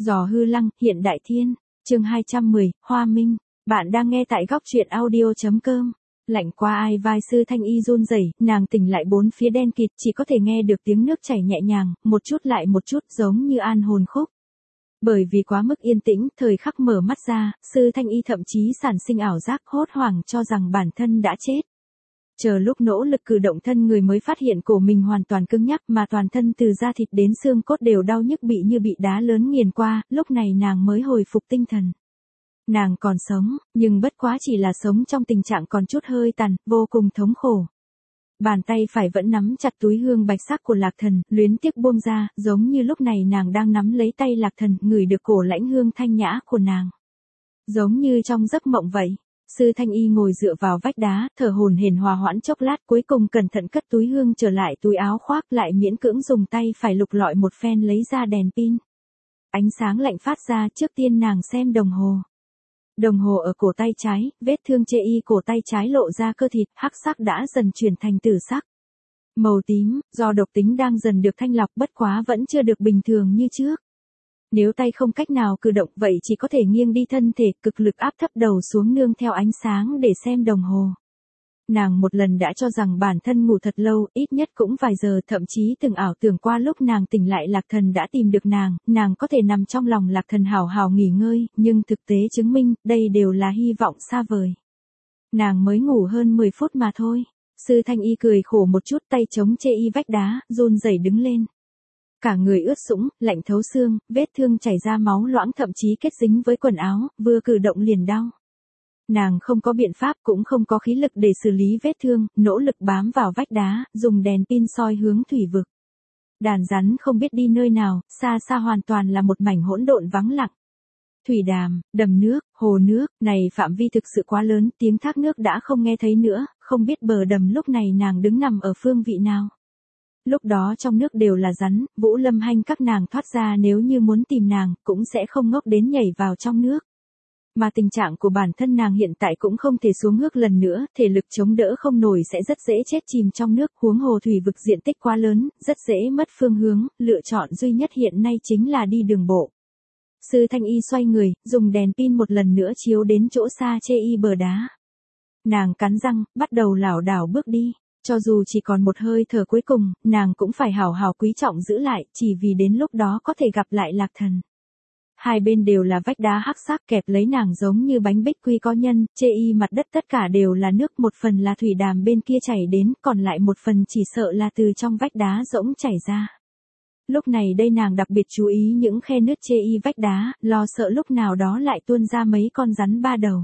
Giò hư lăng, hiện đại thiên. Chương 210, Hoa Minh. Bạn đang nghe tại góc truyện audio.com. Lạnh qua ai vai Sư Thanh Y run rẩy, nàng tỉnh lại bốn phía đen kịt, chỉ có thể nghe được tiếng nước chảy nhẹ nhàng, một chút lại một chút giống như an hồn khúc. Bởi vì quá mức yên tĩnh, thời khắc mở mắt ra, Sư Thanh Y thậm chí sản sinh ảo giác hốt hoảng cho rằng bản thân đã chết. Chờ lúc nỗ lực cử động thân người mới phát hiện cổ mình hoàn toàn cứng nhắc mà toàn thân từ da thịt đến xương cốt đều đau nhức như bị đá lớn nghiền qua, lúc này nàng mới hồi phục tinh thần. Nàng còn sống, nhưng bất quá chỉ là sống trong tình trạng còn chút hơi tàn, vô cùng thống khổ. Bàn tay phải vẫn nắm chặt túi hương bạch sắc của Lạc Thần, luyến tiếc buông ra, giống như lúc này nàng đang nắm lấy tay Lạc Thần, ngửi được cổ lãnh hương thanh nhã của nàng. Giống như trong giấc mộng vậy. Sư Thanh Y ngồi dựa vào vách đá, thở hổn hển hòa hoãn chốc lát, cuối cùng cẩn thận cất túi hương trở lại túi áo khoác, lại miễn cưỡng dùng tay phải lục lọi một phen lấy ra đèn pin. Ánh sáng lạnh phát ra, trước tiên nàng xem đồng hồ. Đồng hồ ở cổ tay trái, vết thương chê y cổ tay trái lộ ra cơ thịt, hắc sắc đã dần chuyển thành tử sắc. Màu tím, do độc tính đang dần được thanh lọc, bất quá vẫn chưa được bình thường như trước. Nếu tay không cách nào cử động vậy chỉ có thể nghiêng đi thân thể, cực lực áp thấp đầu xuống nương theo ánh sáng để xem đồng hồ. Nàng một lần đã cho rằng bản thân ngủ thật lâu, ít nhất cũng vài giờ, thậm chí từng ảo tưởng qua lúc nàng tỉnh lại Lạc Thần đã tìm được nàng có thể nằm trong lòng Lạc Thần hào hào nghỉ ngơi, nhưng thực tế chứng minh, đây đều là hy vọng xa vời. Nàng mới ngủ hơn 10 phút mà thôi. Sư Thanh Y cười khổ một chút, tay chống chê y vách đá, run rẩy đứng lên. Cả người ướt sũng, lạnh thấu xương, vết thương chảy ra máu loãng thậm chí kết dính với quần áo, vừa cử động liền đau. Nàng không có biện pháp cũng không có khí lực để xử lý vết thương, nỗ lực bám vào vách đá, dùng đèn pin soi hướng thủy vực. Đàn rắn không biết đi nơi nào, xa xa hoàn toàn là một mảnh hỗn độn vắng lặng. Thủy đàm, đầm nước, hồ nước, này phạm vi thực sự quá lớn, tiếng thác nước đã không nghe thấy nữa, không biết bờ đầm lúc này nàng đứng nằm ở phương vị nào. Lúc đó trong nước đều là rắn, Vũ Lâm Hanh các nàng thoát ra nếu như muốn tìm nàng, cũng sẽ không ngốc đến nhảy vào trong nước. Mà tình trạng của bản thân nàng hiện tại cũng không thể xuống nước lần nữa, thể lực chống đỡ không nổi sẽ rất dễ chết chìm trong nước, huống hồ thủy vực diện tích quá lớn, rất dễ mất phương hướng, lựa chọn duy nhất hiện nay chính là đi đường bộ. Sư Thanh Y xoay người, dùng đèn pin một lần nữa chiếu đến chỗ xa chê y bờ đá. Nàng cắn răng, bắt đầu lảo đảo bước đi. Cho dù chỉ còn một hơi thở cuối cùng, nàng cũng phải hào hào quý trọng giữ lại, chỉ vì đến lúc đó có thể gặp lại Lạc Thần. Hai bên đều là vách đá hắc sắc kẹp lấy nàng giống như bánh bích quy có nhân, chê y mặt đất tất cả đều là nước, một phần là thủy đàm bên kia chảy đến, còn lại một phần chỉ sợ là từ trong vách đá rỗng chảy ra. Lúc này đây nàng đặc biệt chú ý những khe nứt chê y vách đá, lo sợ lúc nào đó lại tuôn ra mấy con rắn ba đầu.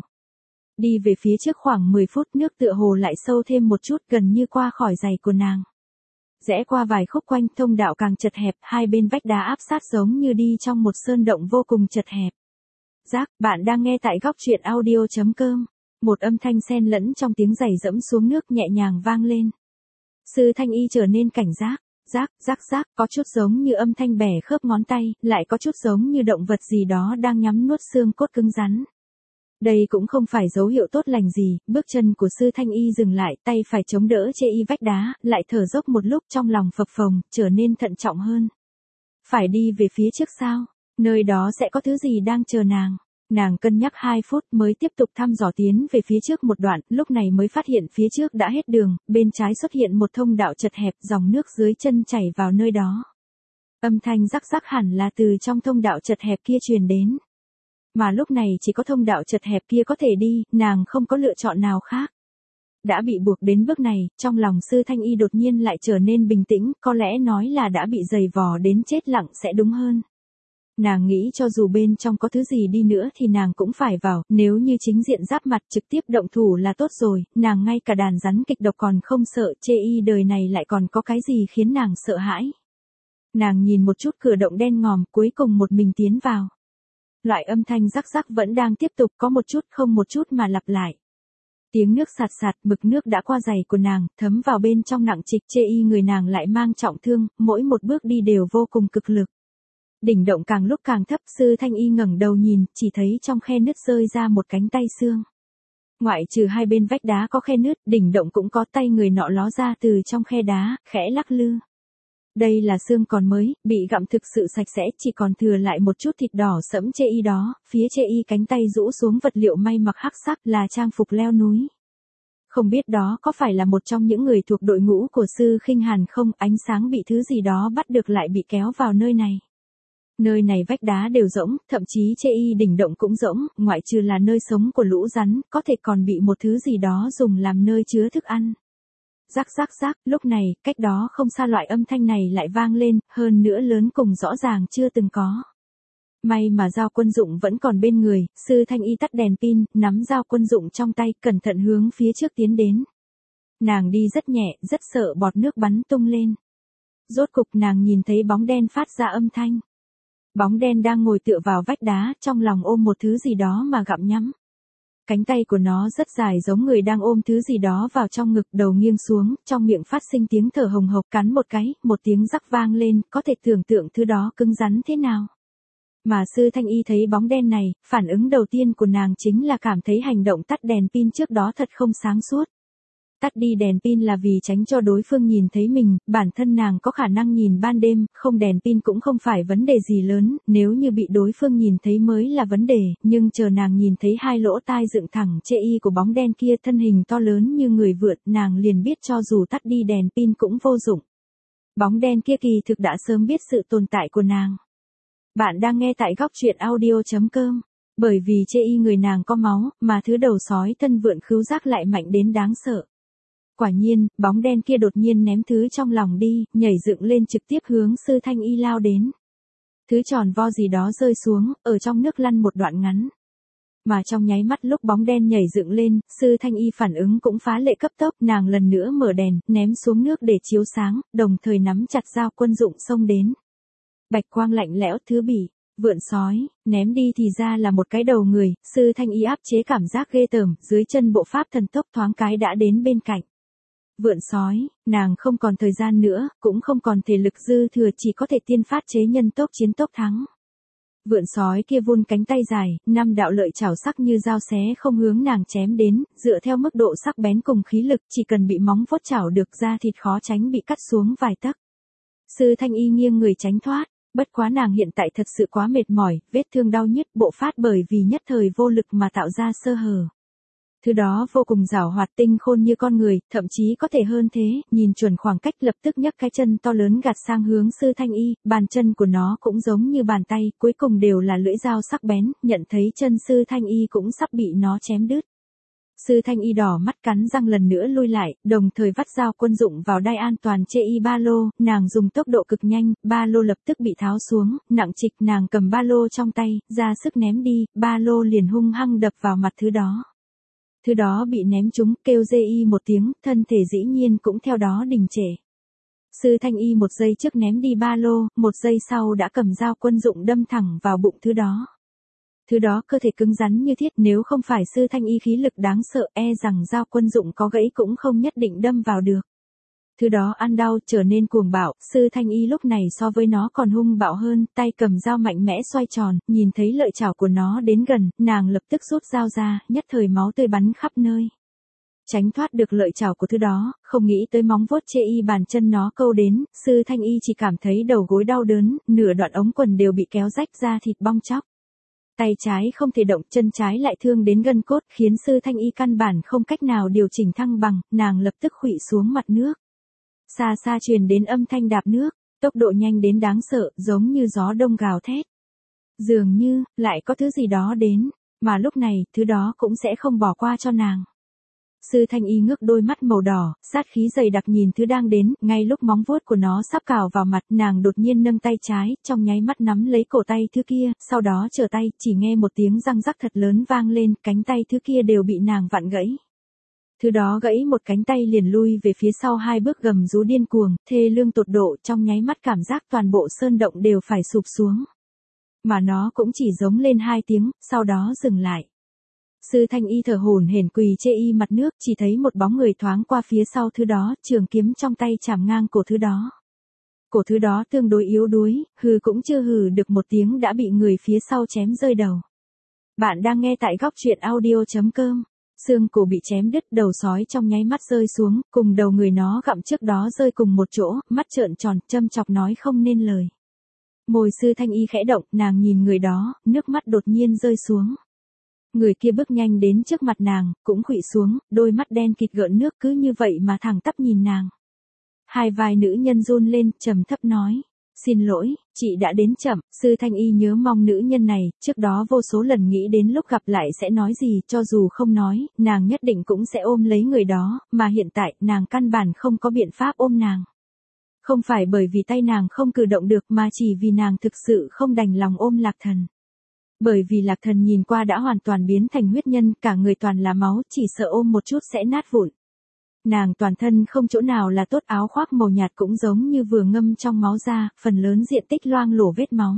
Đi về phía trước khoảng 10 phút, nước tựa hồ lại sâu thêm một chút, gần như qua khỏi giày của nàng. Rẽ qua vài khúc quanh, thông đạo càng chật hẹp, hai bên vách đá áp sát giống như đi trong một sơn động vô cùng chật hẹp. Giác, bạn đang nghe tại góc truyện audio.com. Một âm thanh xen lẫn trong tiếng giày dẫm xuống nước nhẹ nhàng vang lên. Sư Thanh Y trở nên cảnh giác. Rác, có chút giống như âm thanh bẻ khớp ngón tay, lại có chút giống như động vật gì đó đang nhắm nuốt xương cốt cứng rắn. Đây cũng không phải dấu hiệu tốt lành gì, bước chân của Sư Thanh Y dừng lại, tay phải chống đỡ chê y vách đá, lại thở dốc một lúc trong lòng phập phồng, trở nên thận trọng hơn. Phải đi về phía trước sao? Nơi đó sẽ có thứ gì đang chờ nàng? Nàng cân nhắc 2 phút mới tiếp tục thăm dò tiến về phía trước một đoạn, lúc này mới phát hiện phía trước đã hết đường, bên trái xuất hiện một thông đạo chật hẹp, dòng nước dưới chân chảy vào nơi đó. Âm thanh rắc hẳn là từ trong thông đạo chật hẹp kia truyền đến. Mà lúc này chỉ có thông đạo chật hẹp kia có thể đi, nàng không có lựa chọn nào khác. Đã bị buộc đến bước này, trong lòng Sư Thanh Y đột nhiên lại trở nên bình tĩnh, có lẽ nói là đã bị giày vò đến chết lặng sẽ đúng hơn. Nàng nghĩ cho dù bên trong có thứ gì đi nữa thì nàng cũng phải vào, nếu như chính diện giáp mặt trực tiếp động thủ là tốt rồi, nàng ngay cả đàn rắn kịch độc còn không sợ, chê y đời này lại còn có cái gì khiến nàng sợ hãi. Nàng nhìn một chút cửa động đen ngòm, cuối cùng một mình tiến vào. Loại âm thanh rắc vẫn đang tiếp tục, có một chút không một chút mà lặp lại. Tiếng nước sạt, mực nước đã qua giày của nàng, thấm vào bên trong nặng trịch, chê y người nàng lại mang trọng thương, mỗi một bước đi đều vô cùng cực lực. Đỉnh động càng lúc càng thấp, Sư Thanh Y ngẩng đầu nhìn, chỉ thấy trong khe nứt rơi ra một cánh tay xương. Ngoại trừ hai bên vách đá có khe nứt, đỉnh động cũng có tay người nọ ló ra từ trong khe đá, khẽ lắc lư. Đây là xương còn mới, bị gặm thực sự sạch sẽ, chỉ còn thừa lại một chút thịt đỏ sẫm chê y đó, phía chê y cánh tay rũ xuống vật liệu may mặc hắc sắc là trang phục leo núi. Không biết đó có phải là một trong những người thuộc đội ngũ của Sư Khinh Hàn không, ánh sáng bị thứ gì đó bắt được lại bị kéo vào nơi này. Nơi này vách đá đều rỗng, thậm chí chê y đỉnh động cũng rỗng, ngoại trừ là nơi sống của lũ rắn, có thể còn bị một thứ gì đó dùng làm nơi chứa thức ăn. Rắc rắc rắc, lúc này, cách đó không xa loại âm thanh này lại vang lên, hơn nữa lớn cùng rõ ràng chưa từng có. May mà dao quân dụng vẫn còn bên người, Sư Thanh Y tắt đèn pin, nắm dao quân dụng trong tay, cẩn thận hướng phía trước tiến đến. Nàng đi rất nhẹ, rất sợ bọt nước bắn tung lên. Rốt cục nàng nhìn thấy bóng đen phát ra âm thanh. Bóng đen đang ngồi tựa vào vách đá, trong lòng ôm một thứ gì đó mà gặm nhấm. Cánh tay của nó rất dài giống người đang ôm thứ gì đó vào trong ngực, đầu nghiêng xuống, trong miệng phát sinh tiếng thở hồng hộc, cắn một cái, một tiếng rắc vang lên, có thể tưởng tượng thứ đó cứng rắn thế nào. Mà Sư Thanh Y thấy bóng đen này, phản ứng đầu tiên của nàng chính là cảm thấy hành động tắt đèn pin trước đó thật không sáng suốt. Tắt đi đèn pin là vì tránh cho đối phương nhìn thấy mình, bản thân nàng có khả năng nhìn ban đêm, không đèn pin cũng không phải vấn đề gì lớn, nếu như bị đối phương nhìn thấy mới là vấn đề, nhưng chờ nàng nhìn thấy hai lỗ tai dựng thẳng chê y của bóng đen kia, thân hình to lớn như người vượt, nàng liền biết cho dù tắt đi đèn pin cũng vô dụng. Bóng đen kia kỳ thực đã sớm biết sự tồn tại của nàng. Bạn đang nghe tại góc truyện audio.com. Bởi vì chê y người nàng có máu, mà thứ đầu sói thân vượn khứu giác lại mạnh đến đáng sợ. Quả nhiên, bóng đen kia đột nhiên ném thứ trong lòng đi, nhảy dựng lên trực tiếp hướng Sư Thanh Y lao đến. Thứ tròn vo gì đó rơi xuống, ở trong nước lăn một đoạn ngắn. Mà trong nháy mắt lúc bóng đen nhảy dựng lên, Sư Thanh Y phản ứng cũng phá lệ cấp tốc, nàng lần nữa mở đèn, ném xuống nước để chiếu sáng, đồng thời nắm chặt dao quân dụng xông đến. Bạch quang lạnh lẽo, thứ bị vượn sói ném đi thì ra là một cái đầu người, Sư Thanh Y áp chế cảm giác ghê tởm, dưới chân bộ pháp thần tốc thoáng cái đã đến bên cạnh. Vượn sói, nàng không còn thời gian nữa, cũng không còn thể lực dư thừa, chỉ có thể tiên phát chế nhân tốc chiến tốc thắng. Vượn sói kia vươn cánh tay dài, 5 đạo lợi chảo sắc như dao xé không hướng nàng chém đến, dựa theo mức độ sắc bén cùng khí lực, chỉ cần bị móng vuốt chảo được da thịt khó tránh bị cắt xuống vài tấc. Sư Thanh Y nghiêng người tránh thoát, bất quá nàng hiện tại thật sự quá mệt mỏi, vết thương đau nhức bộ phát bởi vì nhất thời vô lực mà tạo ra sơ hở. Thứ đó vô cùng giảo hoạt, tinh khôn như con người, thậm chí có thể hơn thế, nhìn chuẩn khoảng cách lập tức nhấc cái chân to lớn gạt sang hướng Sư Thanh Y, bàn chân của nó cũng giống như bàn tay, cuối cùng đều là lưỡi dao sắc bén, nhận thấy chân Sư Thanh Y cũng sắp bị nó chém đứt. Sư Thanh Y đỏ mắt cắn răng lần nữa lui lại, đồng thời vắt dao quân dụng vào đai an toàn chê y ba lô, nàng dùng tốc độ cực nhanh, ba lô lập tức bị tháo xuống, nặng trịch, nàng cầm ba lô trong tay, ra sức ném đi, ba lô liền hung hăng đập vào mặt thứ đó. Thứ đó bị ném trúng, kêu dê y một tiếng, thân thể dĩ nhiên cũng theo đó đình trệ. Sư Thanh Y một giây trước ném đi ba lô, một giây sau đã cầm dao quân dụng đâm thẳng vào bụng thứ đó. Thứ đó cơ thể cứng rắn như thiết, nếu không phải Sư Thanh Y khí lực đáng sợ, e rằng dao quân dụng có gãy cũng không nhất định đâm vào được. Thứ đó ăn đau, trở nên cuồng bạo, Sư Thanh Y lúc này so với nó còn hung bạo hơn, tay cầm dao mạnh mẽ xoay tròn, nhìn thấy lợi chảo của nó đến gần, nàng lập tức rút dao ra, nhất thời máu tươi bắn khắp nơi. Tránh thoát được lợi chảo của thứ đó, không nghĩ tới móng vuốt chê y bàn chân nó câu đến, Sư Thanh Y chỉ cảm thấy đầu gối đau đớn, nửa đoạn ống quần đều bị kéo rách ra thịt bong chóc. Tay trái không thể động, chân trái lại thương đến gân cốt, khiến Sư Thanh Y căn bản không cách nào điều chỉnh thăng bằng, nàng lập tức khuỵu xuống mặt nước. Xa xa truyền đến âm thanh đạp nước, tốc độ nhanh đến đáng sợ, giống như gió đông gào thét. Dường như, lại có thứ gì đó đến, mà lúc này, thứ đó cũng sẽ không bỏ qua cho nàng. Sư Thanh Y ngước đôi mắt màu đỏ, sát khí dày đặc nhìn thứ đang đến, ngay lúc móng vuốt của nó sắp cào vào mặt, nàng đột nhiên nâng tay trái, trong nháy mắt nắm lấy cổ tay thứ kia, sau đó trở tay, chỉ nghe một tiếng răng rắc thật lớn vang lên, cánh tay thứ kia đều bị nàng vặn gãy. Thứ đó gãy một cánh tay liền lui về phía sau 2 bước gầm rú điên cuồng, thê lương tột độ, trong nháy mắt cảm giác toàn bộ sơn động đều phải sụp xuống. Mà nó cũng chỉ giống lên 2 tiếng, sau đó dừng lại. Sư Thanh Y thở hổn hển quỳ chê y mặt nước, chỉ thấy một bóng người thoáng qua phía sau thứ đó, trường kiếm trong tay chạm ngang cổ thứ đó. Cổ thứ đó tương đối yếu đuối, hừ cũng chưa hừ được một tiếng đã bị người phía sau chém rơi đầu. Bạn đang nghe tại góc truyện audio.com. Xương cổ bị chém đứt, đầu sói trong nháy mắt rơi xuống, cùng đầu người nó gặm trước đó rơi cùng một chỗ, mắt trợn tròn, châm chọc nói không nên lời. Môi Sư Thanh Y khẽ động, nàng nhìn người đó, nước mắt đột nhiên rơi xuống. Người kia bước nhanh đến trước mặt nàng, cũng khuỵu xuống, đôi mắt đen kịt gợn nước cứ như vậy mà thẳng tắp nhìn nàng. Hai vai nữ nhân run lên, trầm thấp nói. Xin lỗi, chị đã đến chậm. Sư Thanh Y nhớ mong nữ nhân này, trước đó vô số lần nghĩ đến lúc gặp lại sẽ nói gì, cho dù không nói, nàng nhất định cũng sẽ ôm lấy người đó, mà hiện tại, nàng căn bản không có biện pháp ôm nàng. Không phải bởi vì tay nàng không cử động được mà chỉ vì nàng thực sự không đành lòng ôm Lạc Thần. Bởi vì Lạc Thần nhìn qua đã hoàn toàn biến thành huyết nhân, cả người toàn là máu, chỉ sợ ôm một chút sẽ nát vụn. Nàng toàn thân không chỗ nào là tốt, áo khoác màu nhạt cũng giống như vừa ngâm trong máu ra, phần lớn diện tích loang lổ vết máu.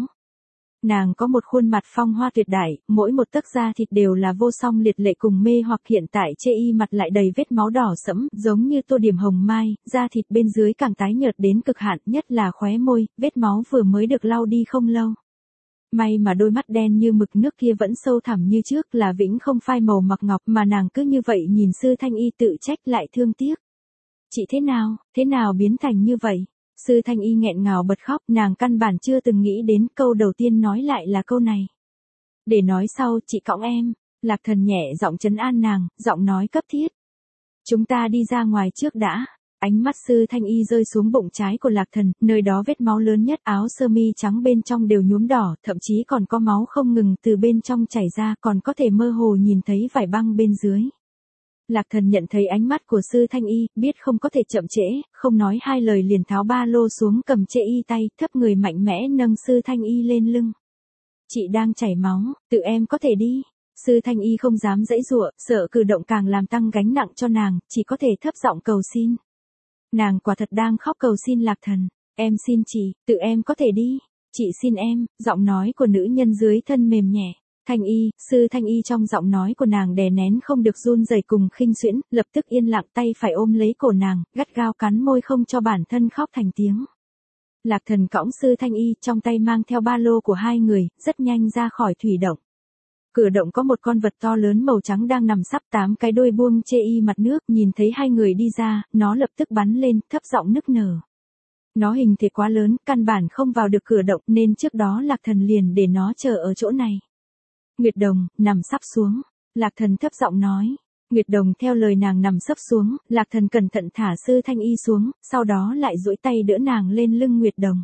Nàng có một khuôn mặt phong hoa tuyệt đại, mỗi một tấc da thịt đều là vô song liệt lệ cùng mê hoặc, hiện tại chê y mặt lại đầy vết máu đỏ sẫm, giống như tô điểm hồng mai, da thịt bên dưới càng tái nhợt đến cực hạn, nhất là khóe môi, vết máu vừa mới được lau đi không lâu. May mà đôi mắt đen như mực nước kia vẫn sâu thẳm như trước, là vĩnh không phai màu mặc ngọc, mà nàng cứ như vậy nhìn Sư Thanh Y tự trách lại thương tiếc. Chị thế nào biến thành như vậy? Sư Thanh Y nghẹn ngào bật khóc, nàng căn bản chưa từng nghĩ đến câu đầu tiên nói lại là câu này. Để nói sau, chị cõng em. Lạc Thần nhẹ giọng trấn an nàng, giọng nói cấp thiết. Chúng ta đi ra ngoài trước đã. Ánh mắt Sư Thanh Y rơi xuống bụng trái của Lạc Thần, nơi đó vết máu lớn nhất, áo sơ mi trắng bên trong đều nhuốm đỏ, thậm chí còn có máu không ngừng từ bên trong chảy ra, còn có thể mơ hồ nhìn thấy vải băng bên dưới. Lạc Thần nhận thấy ánh mắt của Sư Thanh Y, biết không có thể chậm trễ, không nói hai lời liền tháo ba lô xuống, cầm chê y tay, thấp người mạnh mẽ nâng Sư Thanh Y lên lưng. Chị đang chảy máu, tự em có thể đi. Sư Thanh Y không dám giãy giụa, sợ cử động càng làm tăng gánh nặng cho nàng, chỉ có thể thấp giọng cầu xin. Nàng quả thật đang khóc cầu xin Lạc Thần. Em xin chị, tự em có thể đi. Chị xin em, giọng nói của nữ nhân dưới thân mềm nhẹ. Thanh Y, Sư Thanh Y trong giọng nói của nàng đè nén không được run rẩy cùng khinh xuyễn, lập tức yên lặng, tay phải ôm lấy cổ nàng, gắt gao cắn môi không cho bản thân khóc thành tiếng. Lạc Thần cõng Sư Thanh Y, trong tay mang theo ba lô của hai người, rất nhanh ra khỏi thủy động. Cửa động có một con vật to lớn màu trắng đang nằm sắp 8 cái đuôi buông chê y mặt nước, nhìn thấy hai người đi ra, nó lập tức bắn lên, thấp giọng nức nở. Nó hình thể quá lớn, căn bản không vào được cửa động, nên trước đó Lạc Thần liền để nó chờ ở chỗ này. Nguyệt Đồng, nằm sắp xuống. Lạc Thần thấp giọng nói. Nguyệt Đồng theo lời nàng nằm sấp xuống, Lạc Thần cẩn thận thả Sư Thanh Y xuống, sau đó lại duỗi tay đỡ nàng lên lưng Nguyệt Đồng.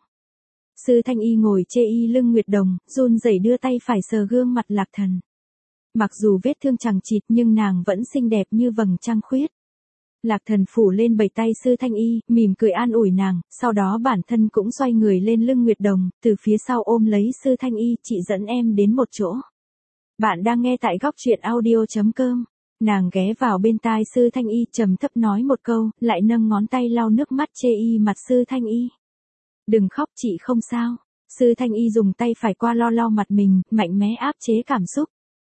Sư Thanh Y ngồi chê y lưng Nguyệt Đồng, run rẩy đưa tay phải sờ gương mặt Lạc Thần. Mặc dù vết thương chằng chịt nhưng nàng vẫn xinh đẹp như vầng trăng khuyết. Lạc Thần phủ lên bầy tay Sư Thanh Y, mỉm cười an ủi nàng, sau đó bản thân cũng xoay người lên lưng Nguyệt Đồng, từ phía sau ôm lấy Sư Thanh Y, chị dẫn em đến một chỗ. Bạn đang nghe tại góc truyện audio.com. Nàng ghé vào bên tai Sư Thanh Y, trầm thấp nói một câu, lại nâng ngón tay lau nước mắt chê y mặt Sư Thanh Y. Đừng khóc, chị không sao. Sư Thanh Y dùng tay phải qua lau mặt mình, mạnh mẽ áp chế cảm xúc.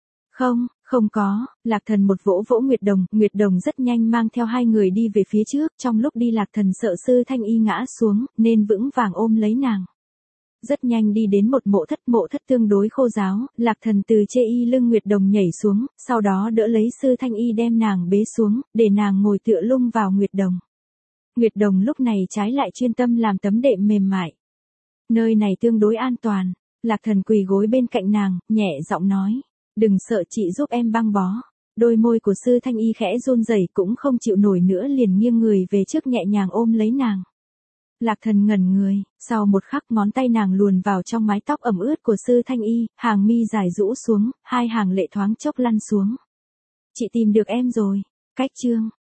Không có. Lạc Thần một vỗ vỗ Nguyệt Đồng rất nhanh mang theo hai người đi về phía trước, trong lúc đi Lạc Thần sợ Sư Thanh Y ngã xuống, nên vững vàng ôm lấy nàng. Rất nhanh đi đến một mộ thất tương đối khô ráo, Lạc Thần từ chê y lưng Nguyệt Đồng nhảy xuống, sau đó đỡ lấy Sư Thanh Y đem nàng bế xuống, để nàng ngồi tựa lưng vào Nguyệt Đồng. Nguyệt Đồng lúc này trái lại chuyên tâm làm tấm đệm mềm mại. Nơi này tương đối an toàn. Lạc Thần quỳ gối bên cạnh nàng, nhẹ giọng nói. Đừng sợ, chị giúp em băng bó. Đôi môi của Sư Thanh Y khẽ run rẩy, cũng không chịu nổi nữa liền nghiêng người về trước nhẹ nhàng ôm lấy nàng. Lạc Thần ngẩn người, sau một khắc ngón tay nàng luồn vào trong mái tóc ẩm ướt của Sư Thanh Y, hàng mi dài rũ xuống, hai hàng lệ thoáng chốc lăn xuống. Chị tìm được em rồi. Cách chương